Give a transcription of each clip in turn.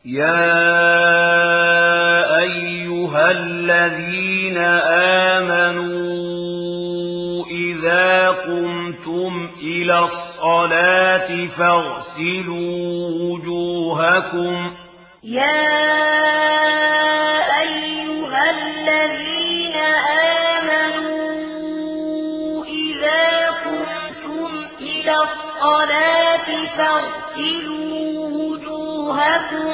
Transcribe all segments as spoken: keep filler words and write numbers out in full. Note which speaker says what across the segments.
Speaker 1: يا أيها الذين آمنوا إذا قمتم إلى الصلاة فاغسلوا وجوهكم
Speaker 2: يا أيها الذين آمنوا إذا قمتم إلى الصلاة فاغسلوا وجوهكم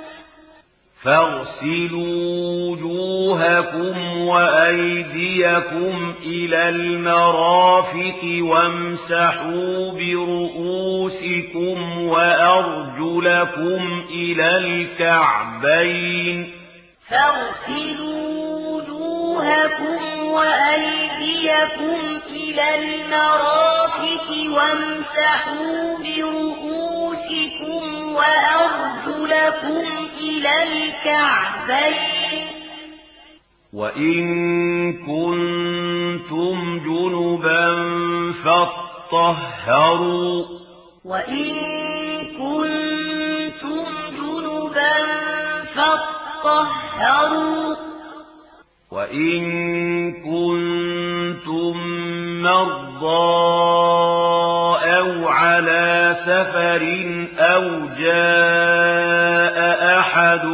Speaker 1: فاغسلوا وجوهكم وأيديكم إلى المرافق وامسحوا برؤوسكم وأرجلكم إلى الكعبين
Speaker 2: فاغسلوا وجوهكم وأيديكم إلى المرافق وامسحوا برؤوسكم وأرجلكم إلى الكعبين
Speaker 1: وإن كنتم جنبا فاطهروا
Speaker 2: وإن كنتم جنبا فاطهروا
Speaker 1: وإن كنتم مرضى أو على سفر أو جاء أحد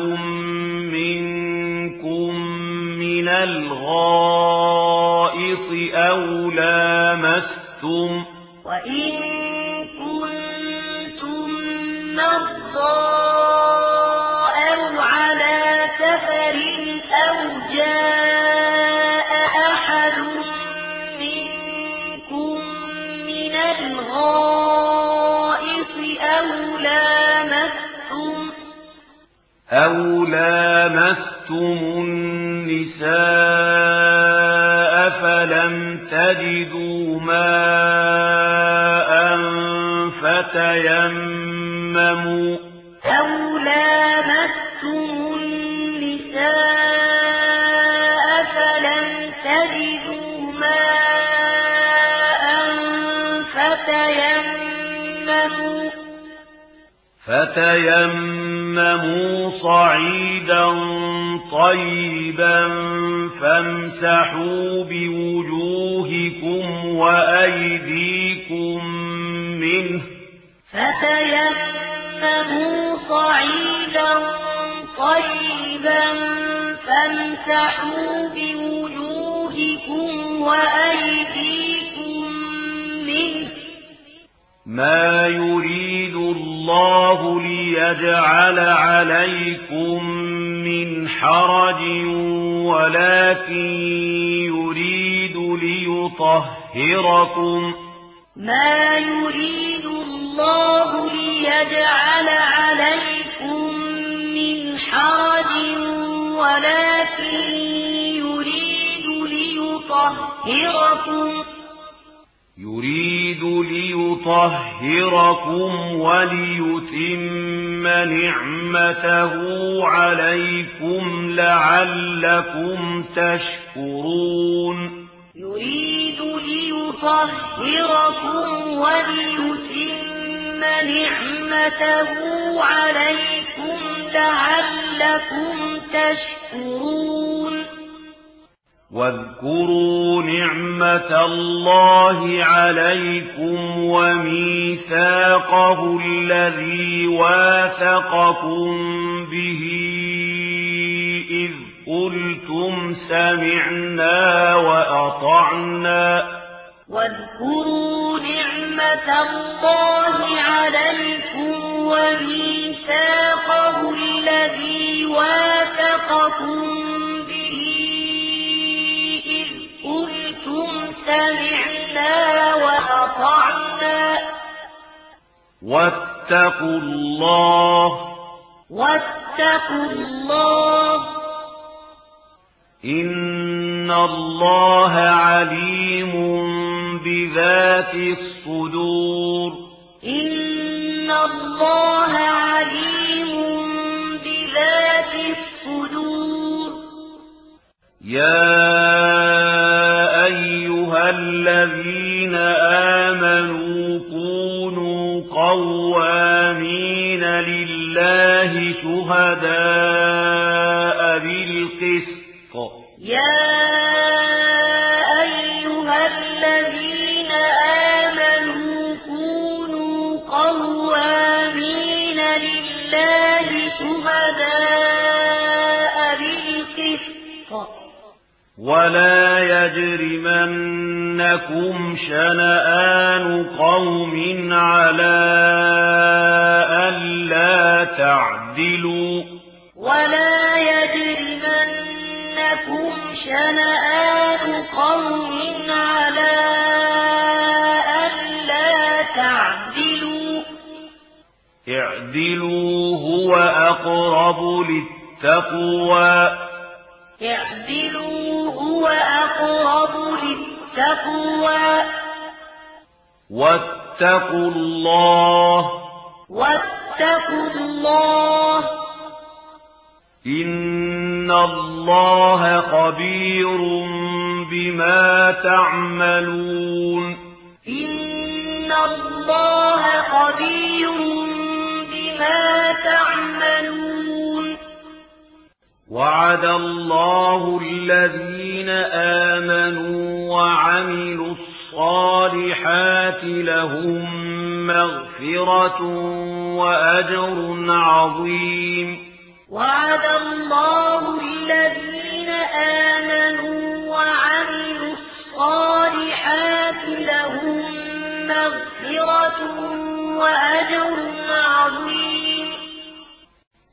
Speaker 1: منكم من الغائط أو لامستم
Speaker 2: وإن كنتم مرضى أو على سفر أو جاء أحد منكم من الغائط أو لامستم
Speaker 1: أو لامستم النساء فلم تجدوا ماء فتيمموا
Speaker 2: أو لامستم النساء فلم تجدوا ماء فتيمموا
Speaker 1: فتيمموا صعيدا طيبا فامسحوا بوجوهكم وأيديكم منه
Speaker 2: فتيمموا صعيدا طيبا فامسحوا بوجوهكم وأيديكم منه
Speaker 1: ما يريد الله ليجعل عليكم من حرج ولكن يريد ليطهركم
Speaker 2: ما يريد الله ليجعل عليكم من حرج ولكن يريد ليطهركم
Speaker 1: يريد ليطهركم وليتم نعمته عليكم لعلكم تشكرون
Speaker 2: يريد ليطهركم وليتم نعمته عليكم لعلكم تشكرون
Speaker 1: واذكروا نعمة الله عليكم وميثاقه الذي واثقكم به إذ قلتم سمعنا وأطعنا
Speaker 2: واذكروا نعمة الله عليكم وميثاقه الذي واثقكم به إذ قلتم سمعنا وأطعنا
Speaker 1: واتقوا الله
Speaker 2: واتقوا الله
Speaker 1: إن الله عليم بذات الصدور
Speaker 2: إن الله عليم بذات الصدور
Speaker 1: يا أيها الذين آمنوا كونوا قوامين لله شهداء بالقسط
Speaker 2: يا أيها الذين آمنوا كونوا قوامين لله شهداء بالقسط
Speaker 1: ولا يجرمنكم شنآن قوم على ألا تعدلوا
Speaker 2: ولا يجرمنكم شنآن قوم على ألا تعدلوا
Speaker 1: اعدلوا هو أقرب للتقوى
Speaker 2: اعدلوا هو أقرب للتقوى
Speaker 1: واتقوا الله
Speaker 2: واتقوا الله
Speaker 1: إن الله خبير بما تعملون
Speaker 2: إن الله خبير بما تعملون
Speaker 1: وعد الله الذين آمنوا وعملوا الصالحات لهم مغفرة وأجر عظيم
Speaker 2: وعد الله الذين آمنوا وعملوا الصالحات لهم مغفرة وأجر عظيم